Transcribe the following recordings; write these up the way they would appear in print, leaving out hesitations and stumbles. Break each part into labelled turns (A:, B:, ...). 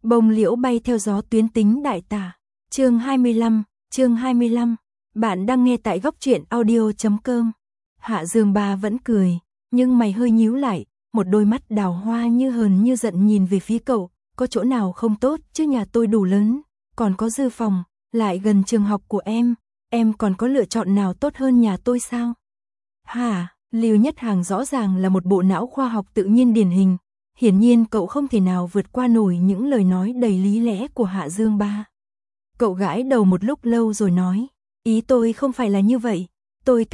A: Bông liễu bay theo gió tuyến tính đại tả. Chương 25, bạn đang nghe tại góc truyện audio.com. Hạ Dương Ba vẫn cười, nhưng mày hơi nhíu lại, một đôi mắt đào hoa như hờn như giận nhìn về phía cậu, có chỗ nào không tốt chứ, nhà tôi đủ lớn, còn có dư phòng, lại gần trường học của em còn có lựa chọn nào tốt hơn nhà tôi sao? Hả? Lưu Nhất Hàng rõ ràng là một bộ não khoa học tự nhiên điển hình, hiển nhiên cậu không thể nào vượt qua nổi những lời nói đầy lý lẽ của Hạ Dương Ba. Cậu gãi đầu một lúc lâu rồi nói, ý tôi không phải là như vậy, tôi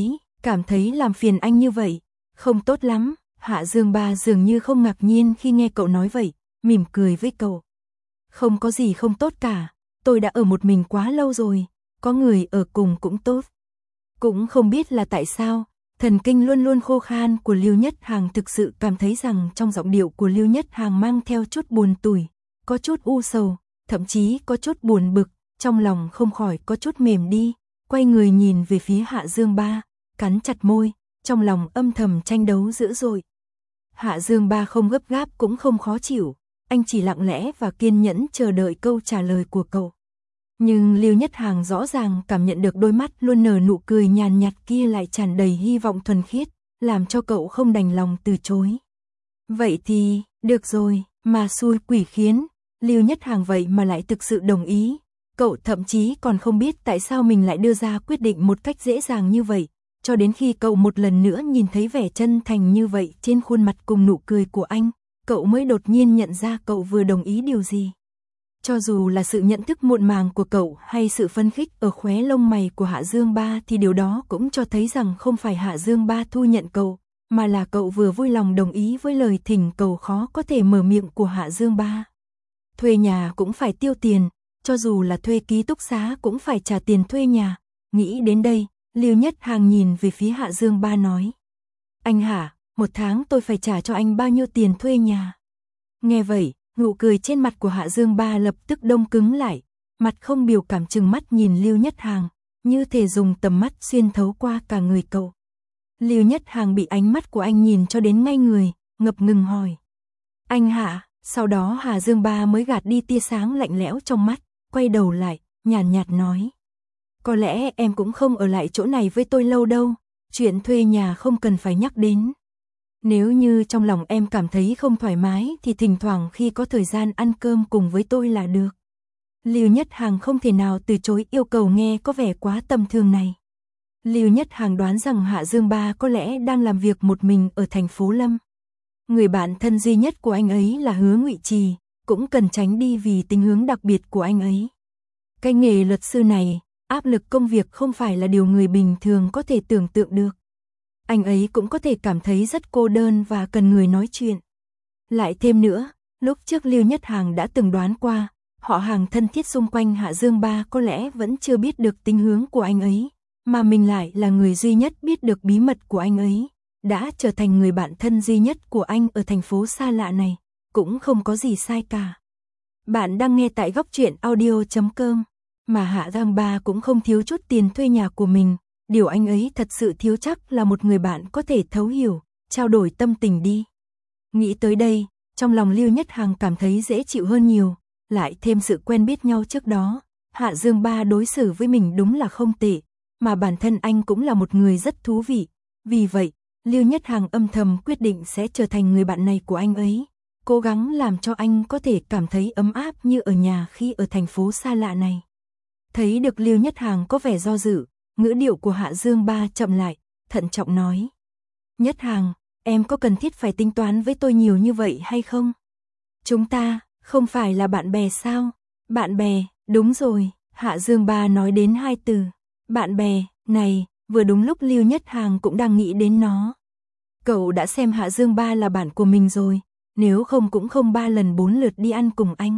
A: cảm thấy làm phiền anh như vậy, không tốt lắm. Hạ Dương Ba dường như không ngạc nhiên khi nghe cậu nói vậy, mỉm cười với cậu. Không có gì không tốt cả, tôi đã ở một mình quá lâu rồi, có người ở cùng cũng tốt. Cũng không biết là tại sao, thần kinh luôn luôn khô khan của Lưu Nhất Hàng thực sự cảm thấy rằng trong giọng điệu của Lưu Nhất Hàng mang theo chút buồn tủi, có chút u sầu, thậm chí có chút buồn bực, trong lòng không khỏi có chút mềm đi, quay người nhìn về phía Hạ Dương Ba, cắn chặt môi, trong lòng âm thầm tranh đấu dữ dội. Hạ Dương Ba không gấp gáp cũng không khó chịu, anh chỉ lặng lẽ và kiên nhẫn chờ đợi câu trả lời của cậu. Nhưng Lưu Nhất Hàng rõ ràng cảm nhận được đôi mắt luôn nở nụ cười nhàn nhạt kia lại tràn đầy hy vọng thuần khiết, làm cho cậu không đành lòng từ chối. Vậy thì, được rồi, mà xui quỷ khiến, Lưu Nhất Hàng vậy mà lại thực sự đồng ý. Cậu thậm chí còn không biết tại sao mình lại đưa ra quyết định một cách dễ dàng như vậy, cho đến khi cậu một lần nữa nhìn thấy vẻ chân thành như vậy trên khuôn mặt cùng nụ cười của anh, cậu mới đột nhiên nhận ra cậu vừa đồng ý điều gì. Cho dù là sự nhận thức muộn màng của cậu hay sự phấn khích ở khóe lông mày của Hạ Dương Ba thì điều đó cũng cho thấy rằng không phải Hạ Dương Ba thu nhận cậu, mà là cậu vừa vui lòng đồng ý với lời thỉnh cầu khó có thể mở miệng của Hạ Dương Ba. Thuê nhà cũng phải tiêu tiền, cho dù là thuê ký túc xá cũng phải trả tiền thuê nhà. Nghĩ đến đây, Lưu Nhất Hàng nhìn về phía Hạ Dương Ba nói. Anh hả, một tháng tôi phải trả cho anh bao nhiêu tiền thuê nhà? Nghe vậy, nụ cười trên mặt của Hạ Dương Ba lập tức đông cứng lại, mặt không biểu cảm trừng mắt nhìn Lưu Nhất Hàng, như thể dùng tầm mắt xuyên thấu qua cả người cậu. Lưu Nhất Hàng bị ánh mắt của anh nhìn cho đến ngay người, ngập ngừng hỏi. Anh hả? Sau đó Hạ Dương Ba mới gạt đi tia sáng lạnh lẽo trong mắt, quay đầu lại, nhàn nhạt nói. Có lẽ em cũng không ở lại chỗ này với tôi lâu đâu, chuyện thuê nhà không cần phải nhắc đến. Nếu như trong lòng em cảm thấy không thoải mái thì thỉnh thoảng khi có thời gian ăn cơm cùng với tôi là được. Lưu Nhất Hàng không thể nào từ chối yêu cầu nghe có vẻ quá tầm thường này. Lưu Nhất Hàng đoán rằng Hạ Dương Ba có lẽ đang làm việc một mình ở thành phố Lâm. Người bạn thân duy nhất của anh ấy là Hứa Ngụy Trì, cũng cần tránh đi vì tình huống đặc biệt của anh ấy. Cái nghề luật sư này, áp lực công việc không phải là điều người bình thường có thể tưởng tượng được. Anh ấy cũng có thể cảm thấy rất cô đơn và cần người nói chuyện. Lại thêm nữa, lúc trước Lưu Nhất Hàng đã từng đoán qua, họ hàng thân thiết xung quanh Hạ Dương Ba có lẽ vẫn chưa biết được tình hướng của anh ấy, mà mình lại là người duy nhất biết được bí mật của anh ấy, đã trở thành người bạn thân duy nhất của anh ở thành phố xa lạ này, cũng không có gì sai cả. Bạn đang nghe tại góc truyện audio.com, mà Hạ Dương Ba cũng không thiếu chút tiền thuê nhà của mình. Điều anh ấy thật sự thiếu chắc là một người bạn có thể thấu hiểu, trao đổi tâm tình đi. Nghĩ tới đây, trong lòng Lưu Nhất Hàng cảm thấy dễ chịu hơn nhiều, lại thêm sự quen biết nhau trước đó. Hạ Dương Ba đối xử với mình đúng là không tệ, mà bản thân anh cũng là một người rất thú vị. Vì vậy, Lưu Nhất Hàng âm thầm quyết định sẽ trở thành người bạn này của anh ấy, cố gắng làm cho anh có thể cảm thấy ấm áp như ở nhà khi ở thành phố xa lạ này. Thấy được Lưu Nhất Hàng có vẻ do dự, ngữ điệu của Hạ Dương Ba chậm lại, thận trọng nói. Nhất Hàng, em có cần thiết phải tính toán với tôi nhiều như vậy hay không? Chúng ta, không phải là bạn bè sao? Bạn bè, đúng rồi, Hạ Dương Ba nói đến hai từ. Bạn bè, này, vừa đúng lúc Lưu Nhất Hàng cũng đang nghĩ đến nó. Cậu đã xem Hạ Dương Ba là bạn của mình rồi, nếu không cũng không 3 lần 4 lượt đi ăn cùng anh.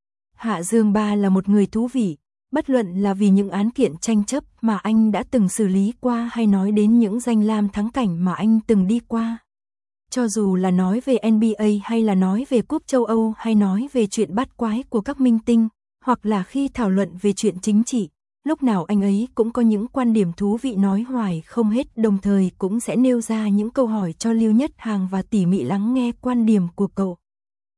A: Hạ Dương Ba là một người thú vị. Bất luận là vì những án kiện tranh chấp mà anh đã từng xử lý qua hay nói đến những danh lam thắng cảnh mà anh từng đi qua. Cho dù là nói về NBA hay là nói về Cúp châu Âu hay nói về chuyện bắt quái của các minh tinh, hoặc là khi thảo luận về chuyện chính trị, lúc nào anh ấy cũng có những quan điểm thú vị nói hoài không hết, đồng thời cũng sẽ nêu ra những câu hỏi cho Lưu Nhất Hàng và tỉ mỉ lắng nghe quan điểm của cậu.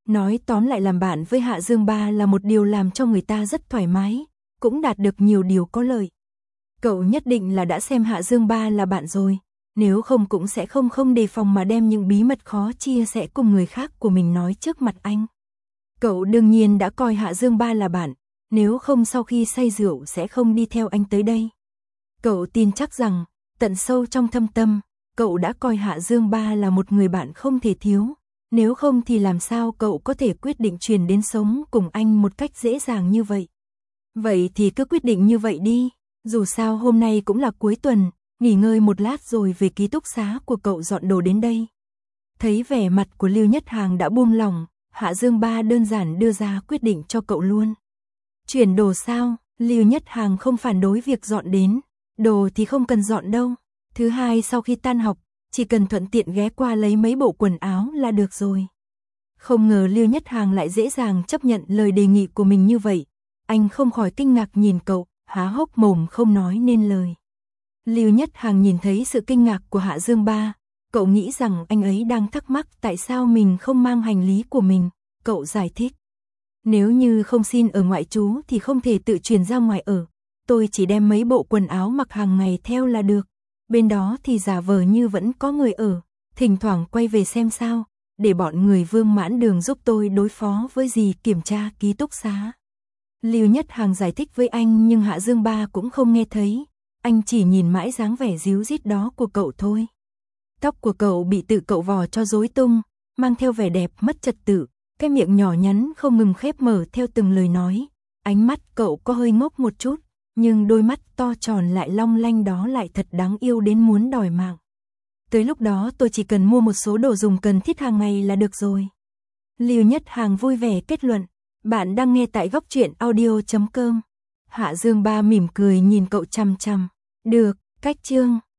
A: Nói tóm lại làm bạn với Hạ Dương Ba là một điều làm cho người ta rất thoải mái, cũng đạt được nhiều điều có lợi. Cậu nhất định là đã xem Hạ Dương Ba là bạn rồi, nếu không cũng sẽ không đề phòng mà đem những bí mật khó chia sẻ cùng người khác của mình nói trước mặt anh. Cậu đương nhiên đã coi Hạ Dương Ba là bạn, nếu không sau khi say rượu sẽ không đi theo anh tới đây. Cậu tin chắc rằng, tận sâu trong thâm tâm, cậu đã coi Hạ Dương Ba là một người bạn không thể thiếu, nếu không thì làm sao cậu có thể quyết định chuyển đến sống cùng anh một cách dễ dàng như vậy. Vậy thì cứ quyết định như vậy đi, dù sao hôm nay cũng là cuối tuần, nghỉ ngơi một lát rồi về ký túc xá của cậu dọn đồ đến đây. Thấy vẻ mặt của Lưu Nhất Hàng đã buông lỏng, Hạ Dương Ba đơn giản đưa ra quyết định cho cậu luôn. Chuyển đồ sao? Lưu Nhất Hàng không phản đối việc dọn đến, đồ thì không cần dọn đâu. Thứ hai sau khi tan học, chỉ cần thuận tiện ghé qua lấy mấy bộ quần áo là được rồi. Không ngờ Lưu Nhất Hàng lại dễ dàng chấp nhận lời đề nghị của mình như vậy. Anh không khỏi kinh ngạc nhìn cậu, há hốc mồm không nói nên lời. Lưu Nhất Hàng nhìn thấy sự kinh ngạc của Hạ Dương Ba, cậu nghĩ rằng anh ấy đang thắc mắc tại sao mình không mang hành lý của mình, cậu giải thích. Nếu như không xin ở ngoại trú thì không thể tự chuyển ra ngoài ở, tôi chỉ đem mấy bộ quần áo mặc hàng ngày theo là được, bên đó thì giả vờ như vẫn có người ở, thỉnh thoảng quay về xem sao, để bọn người Vương Mãn Đường giúp tôi đối phó với dì kiểm tra ký túc xá. Lưu Nhất Hàng giải thích với anh nhưng Hạ Dương Ba cũng không nghe thấy, anh chỉ nhìn mãi dáng vẻ díu dít đó của cậu thôi. Tóc của cậu bị tự cậu vò cho rối tung, mang theo vẻ đẹp mất trật tự, cái miệng nhỏ nhắn không ngừng khép mở theo từng lời nói, ánh mắt cậu có hơi ngốc một chút, nhưng đôi mắt to tròn lại long lanh đó lại thật đáng yêu đến muốn đòi mạng. Tới lúc đó tôi chỉ cần mua một số đồ dùng cần thiết hàng ngày là được rồi. Lưu Nhất Hàng vui vẻ kết luận. Bạn đang nghe tại Góc Truyện Audio.com. Hạ Dương Ba mỉm cười nhìn cậu chằm chằm. Được, cách chương.